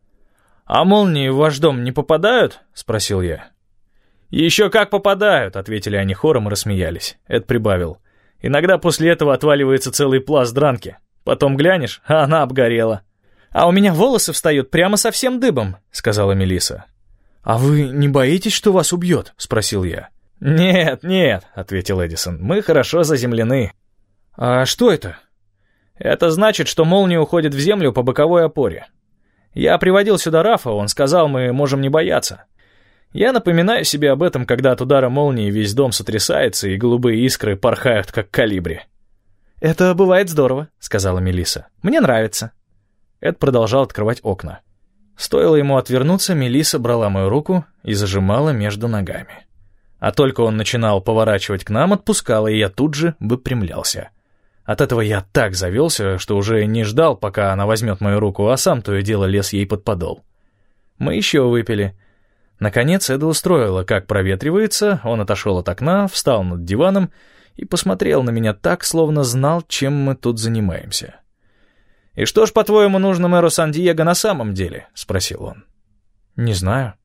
«А молнии в ваш дом не попадают?» — спросил я. «Еще как попадают», — ответили они хором и рассмеялись. Эд прибавил. «Иногда после этого отваливается целый пласт дранки. Потом глянешь, а она обгорела». «А у меня волосы встают прямо совсем дыбом», — сказала Мелисса. «А вы не боитесь, что вас убьет?» — спросил я. «Нет, нет», — ответил Эдисон, — «мы хорошо заземлены». «А что это?» «Это значит, что молния уходит в землю по боковой опоре. Я приводил сюда Рафа, он сказал, мы можем не бояться. Я напоминаю себе об этом, когда от удара молнии весь дом сотрясается и голубые искры порхают, как калибри». «Это бывает здорово», — сказала Мелисса. «Мне нравится». Эд продолжал открывать окна. Стоило ему отвернуться, Мелисса брала мою руку и зажимала между ногами. А только он начинал поворачивать к нам, отпускала, и я тут же выпрямлялся. От этого я так завелся, что уже не ждал, пока она возьмет мою руку, а сам то и дело лез ей под подол. Мы еще выпили. Наконец Эда устроила, как проветривается, он отошел от окна, встал над диваном и посмотрел на меня так, словно знал, чем мы тут занимаемся. «И что ж, по-твоему, нужно мэру Сан-Диего на самом деле?» — спросил он. «Не знаю».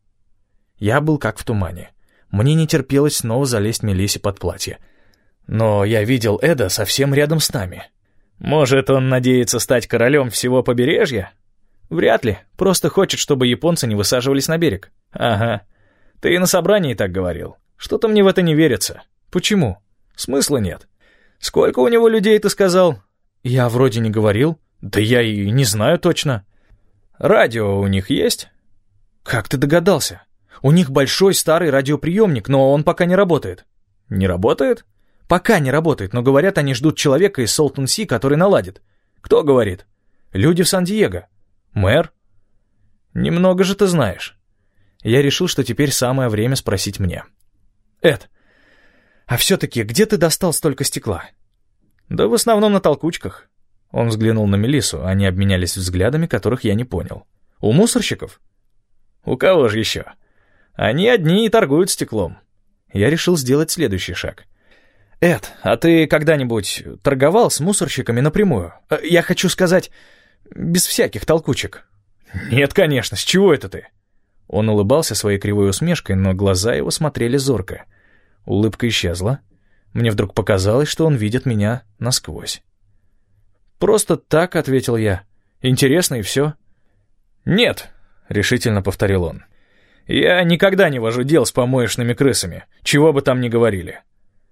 Я был как в тумане. Мне не терпелось снова залезть Мелиссе под платье. Но я видел Эда совсем рядом с нами. «Может, он надеется стать королем всего побережья?» «Вряд ли. Просто хочет, чтобы японцы не высаживались на берег». «Ага. Ты и на собрании так говорил. Что-то мне в это не верится». «Почему?» «Смысла нет». «Сколько у него людей, ты сказал?» «Я вроде не говорил». «Да я и не знаю точно». «Радио у них есть?» «Как ты догадался? У них большой старый радиоприемник, но он пока не работает». «Не работает?» «Пока не работает, но говорят, они ждут человека из Солтон-Си, который наладит». «Кто говорит?» «Люди в Сан-Диего». «Мэр?» «Немного же ты знаешь». Я решил, что теперь самое время спросить мне. «Эд, а все-таки где ты достал столько стекла?» «Да в основном на толкучках». Он взглянул на Мелиссу, они обменялись взглядами, которых я не понял. «У мусорщиков?» «У кого же еще? Они одни и торгуют стеклом». Я решил сделать следующий шаг. «Эд, а ты когда-нибудь торговал с мусорщиками напрямую? Я хочу сказать, без всяких толкучек». «Нет, конечно, с чего это ты?» Он улыбался своей кривой усмешкой, но глаза его смотрели зорко. Улыбка исчезла. Мне вдруг показалось, что он видит меня насквозь. «Просто так», — ответил я. «Интересно и все». «Нет», — решительно повторил он. «Я никогда не вожу дел с помоечными крысами, чего бы там ни говорили.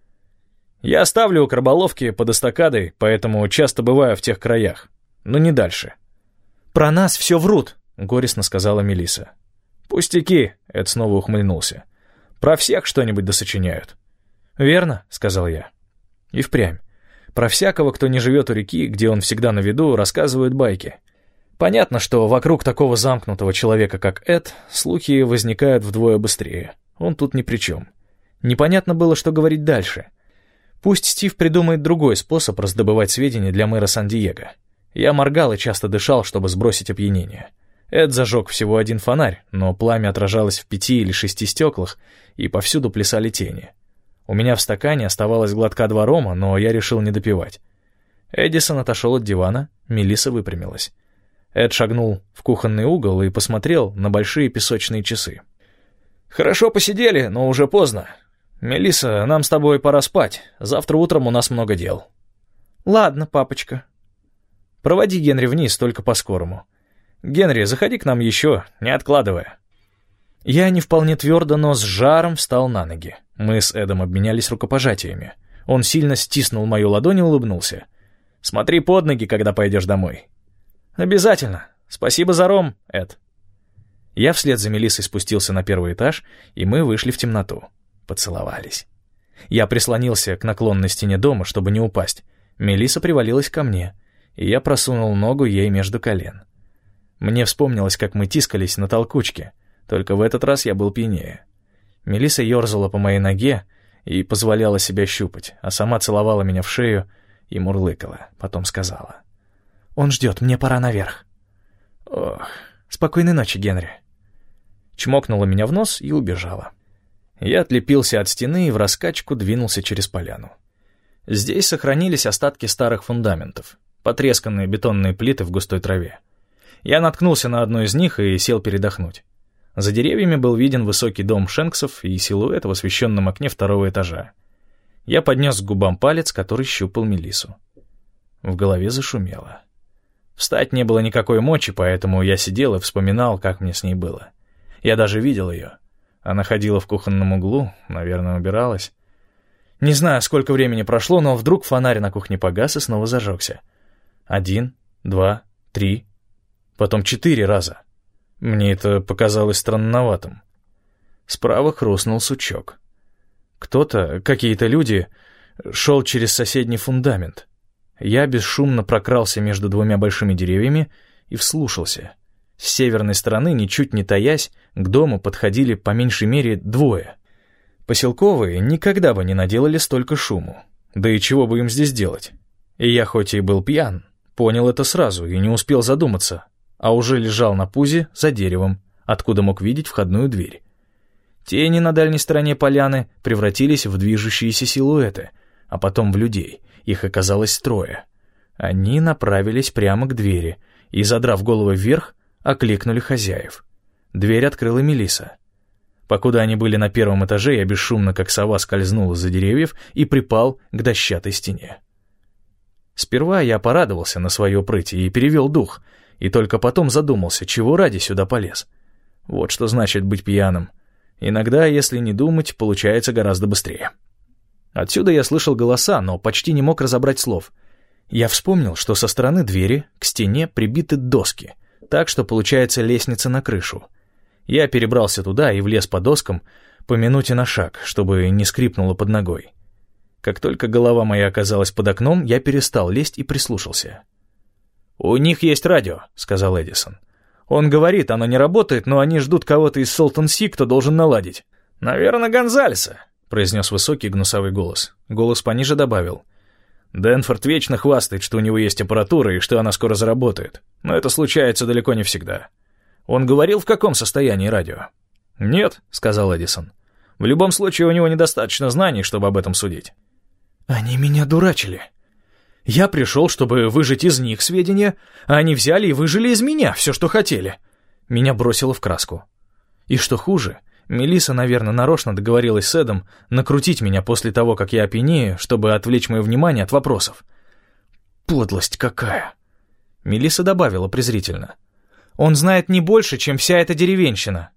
Я ставлю у краболовки под эстакадой, поэтому часто бываю в тех краях, но не дальше». «Про нас все врут», — горестно сказала Мелисса. «Пустяки», — Эд снова ухмыльнулся. «Про всех что-нибудь досочиняют». «Верно», — сказал я. И впрямь. Про всякого, кто не живет у реки, где он всегда на виду, рассказывают байки. Понятно, что вокруг такого замкнутого человека, как Эд, слухи возникают вдвое быстрее. Он тут ни при чем. Непонятно было, что говорить дальше. Пусть Стив придумает другой способ раздобывать сведения для мэра Сан-Диего. Я моргал и часто дышал, чтобы сбросить опьянение. Эд зажег всего один фонарь, но пламя отражалось в пяти или шести стеклах, и повсюду плясали тени. У меня в стакане оставалось глотка два рома, но я решил не допивать. Эдисон отошел от дивана, Мелисса выпрямилась. Эд шагнул в кухонный угол и посмотрел на большие песочные часы. «Хорошо посидели, но уже поздно. Мелисса, нам с тобой пора спать. Завтра утром у нас много дел». «Ладно, папочка». «Проводи Генри вниз, только по-скорому. Генри, заходи к нам еще, не откладывая». Я не вполне твердо, но с жаром встал на ноги. Мы с Эдом обменялись рукопожатиями. Он сильно стиснул мою ладонь и улыбнулся. «Смотри под ноги, когда пойдешь домой». «Обязательно. Спасибо за ром, Эд». Я вслед за Мелиссой спустился на первый этаж, и мы вышли в темноту. Поцеловались. Я прислонился к наклонной стене дома, чтобы не упасть. Мелисса привалилась ко мне, и я просунул ногу ей между колен. Мне вспомнилось, как мы тискались на толкучке, только в этот раз я был пьянее. Мелисса ерзала по моей ноге и позволяла себя щупать, а сама целовала меня в шею и мурлыкала. Потом сказала: «Он ждет, мне пора наверх». «Ох, спокойной ночи, Генри». Чмокнула меня в нос и убежала. Я отлепился от стены и в раскачку двинулся через поляну. Здесь сохранились остатки старых фундаментов, потресканные бетонные плиты в густой траве. Я наткнулся на одну из них и сел передохнуть. За деревьями был виден высокий дом Шенксов и силуэт в освещенном окне второго этажа. Я поднес к губам палец, который щупал Мелиссу. В голове зашумело. Встать не было никакой мочи, поэтому я сидел и вспоминал, как мне с ней было. Я даже видел ее. Она ходила в кухонном углу, наверное, убиралась. Не знаю, сколько времени прошло, но вдруг фонарь на кухне погас и снова зажегся. Один, два, три, потом четыре раза. Мне это показалось странноватым. Справа хрустнул сучок. Кто-то, какие-то люди, шел через соседний фундамент. Я бесшумно прокрался между двумя большими деревьями и вслушался. С северной стороны, ничуть не таясь, к дому подходили по меньшей мере двое. Поселковые никогда бы не наделали столько шуму. Да и чего бы им здесь делать? И я, хоть и был пьян, понял это сразу и не успел задуматься, а уже лежал на пузе за деревом, откуда мог видеть входную дверь. Тени на дальней стороне поляны превратились в движущиеся силуэты, а потом в людей. Их оказалось трое. Они направились прямо к двери и, задрав голову вверх, окликнули хозяев. Дверь открыла Мелисса. Покуда они были на первом этаже, я бесшумно, как сова, скользнул из-за деревьев и припал к дощатой стене. Сперва я порадовался на свое прытие и перевел дух, и только потом задумался, чего ради сюда полез. Вот что значит быть пьяным. Иногда, если не думать, получается гораздо быстрее. Отсюда я слышал голоса, но почти не мог разобрать слов. Я вспомнил, что со стороны двери к стене прибиты доски, так что получается лестница на крышу. Я перебрался туда и влез по доскам по минуте на шаг, чтобы не скрипнуло под ногой. Как только голова моя оказалась под окном, я перестал лезть и прислушался. «У них есть радио», — сказал Эдисон. «Он говорит, оно не работает, но они ждут кого-то из Солтон-Си, кто должен наладить». «Наверное, Гонзалеса», — произнес высокий гнусавый голос. Голос пониже добавил. «Дэнфорд вечно хвастает, что у него есть аппаратура и что она скоро заработает. Но это случается далеко не всегда. Он говорил, в каком состоянии радио?» «Нет», — сказал Эдисон. «В любом случае, у него недостаточно знаний, чтобы об этом судить». «Они меня дурачили. Я пришел, чтобы выжать из них сведения, а они взяли и выжили из меня все, что хотели». Меня бросило в краску. И что хуже... Мелисса, наверное, нарочно договорилась с Эдом накрутить меня после того, как я опьянею, чтобы отвлечь мое внимание от вопросов. Подлость какая! Мелисса добавила презрительно. Он знает не больше, чем вся эта деревенщина.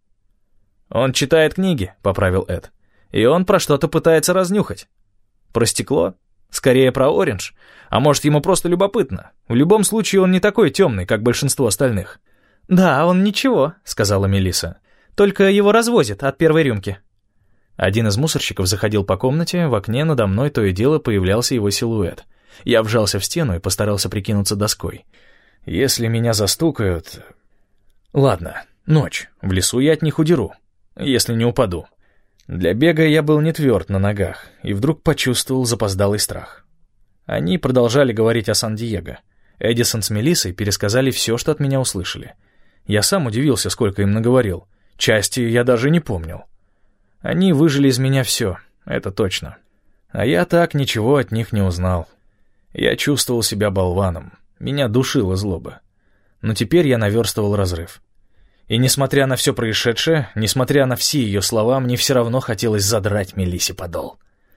Он читает книги, поправил Эд. И он про что-то пытается разнюхать. Про стекло? Скорее про ориндж. А может, ему просто любопытно. В любом случае, он не такой темный, как большинство остальных. Да, он ничего, сказала Мелисса. Только его развозят от первой рюмки. Один из мусорщиков заходил по комнате, в окне надо мной то и дело появлялся его силуэт. Я вжался в стену и постарался прикинуться доской. Если меня застукают... Ладно, ночь, в лесу я от них удеру, если не упаду. Для бега я был не тверд на ногах, и вдруг почувствовал запоздалый страх. Они продолжали говорить о Сан-Диего. Эдисон с Мелиссой пересказали все, что от меня услышали. Я сам удивился, сколько им наговорил. Части я даже не помнил. Они выжили из меня все, это точно. А я так ничего от них не узнал. Я чувствовал себя болваном, меня душила злоба. Но теперь я наверстывал разрыв. И несмотря на все происшедшее, несмотря на все ее слова, мне все равно хотелось задрать Мелиссе подол.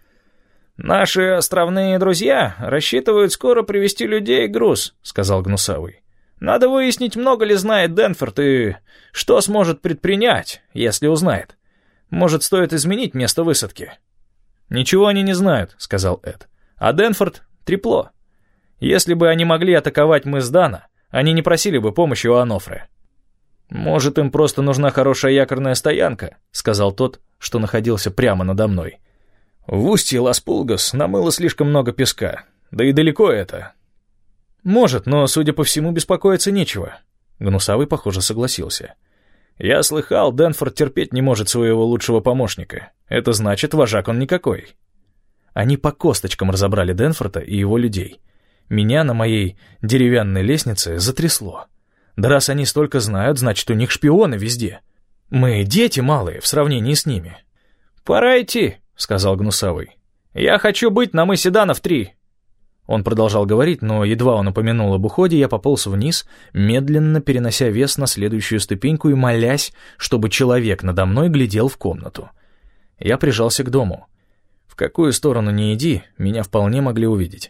«Наши островные друзья рассчитывают скоро привезти людей и груз», — сказал Гнусавый. «Надо выяснить, много ли знает Дэнфорд и что сможет предпринять, если узнает. Может, стоит изменить место высадки?» «Ничего они не знают», — сказал Эд. «А Дэнфорд — трепло. Если бы они могли атаковать мыс Дана, они не просили бы помощи у Анофры». «Может, им просто нужна хорошая якорная стоянка», — сказал тот, что находился прямо надо мной. «В устье Лас-Пулгас намыло слишком много песка, да и далеко это». «Может, но, судя по всему, беспокоиться нечего». Гнусавый, похоже, согласился. «Я слыхал, Дэнфорд терпеть не может своего лучшего помощника. Это значит, вожак он никакой». Они по косточкам разобрали Дэнфорда и его людей. Меня на моей деревянной лестнице затрясло. Да раз они столько знают, значит, у них шпионы везде. Мы дети малые в сравнении с ними. «Пора идти», — сказал Гнусавый. «Я хочу быть на мысе Данов три». Он продолжал говорить, но едва он упомянул об уходе, я пополз вниз, медленно перенося вес на следующую ступеньку и молясь, чтобы человек надо мной глядел в комнату. Я прижался к дому. В какую сторону ни иди, меня вполне могли увидеть.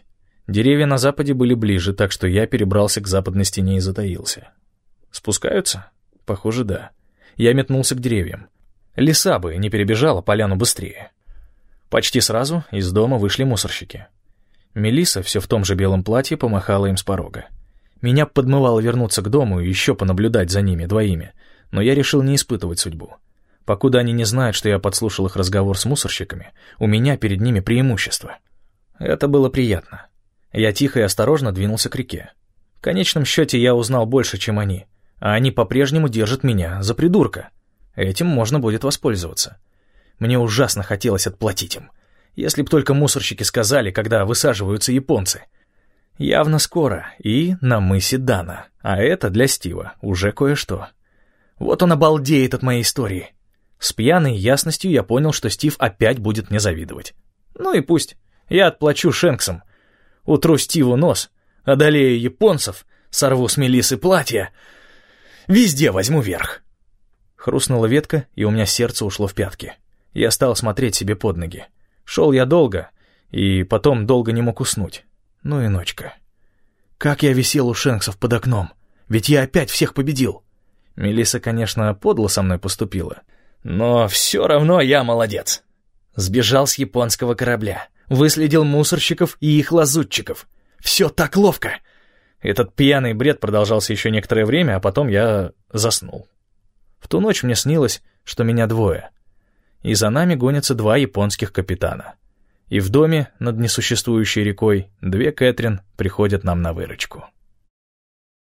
Деревья на западе были ближе, так что я перебрался к западной стене и затаился. Спускаются? Похоже, да. Я метнулся к деревьям. Лиса бы не перебежала поляну быстрее. Почти сразу из дома вышли мусорщики. Мелисса все в том же белом платье помахала им с порога. Меня подмывало вернуться к дому и еще понаблюдать за ними двоими, но я решил не испытывать судьбу. Покуда они не знают, что я подслушал их разговор с мусорщиками, у меня перед ними преимущество. Это было приятно. Я тихо и осторожно двинулся к реке. В конечном счете я узнал больше, чем они, а они по-прежнему держат меня за придурка. Этим можно будет воспользоваться. Мне ужасно хотелось отплатить им. Если б только мусорщики сказали, когда высаживаются японцы. Явно скоро и на мысе Дана, а это для Стива уже кое-что. Вот он обалдеет от моей истории. С пьяной ясностью я понял, что Стив опять будет мне завидовать. Ну и пусть. Я отплачу Шенксам. Утру Стиву нос, одолею японцев, сорву с Мелиссы платье. Везде возьму верх. Хрустнула ветка, и у меня сердце ушло в пятки. Я стал смотреть себе под ноги. Шел я долго, и потом долго не мог уснуть. Ну и ночка. Как я висел у Шенксов под окном, ведь я опять всех победил. Мелисса, конечно, подло со мной поступила, но все равно я молодец. Сбежал с японского корабля, выследил мусорщиков и их лазутчиков. Все так ловко. Этот пьяный бред продолжался еще некоторое время, а потом я заснул. В ту ночь мне снилось, что меня двое. И за нами гонятся два японских капитана. И в доме над несуществующей рекой две Кэтрин приходят нам на выручку.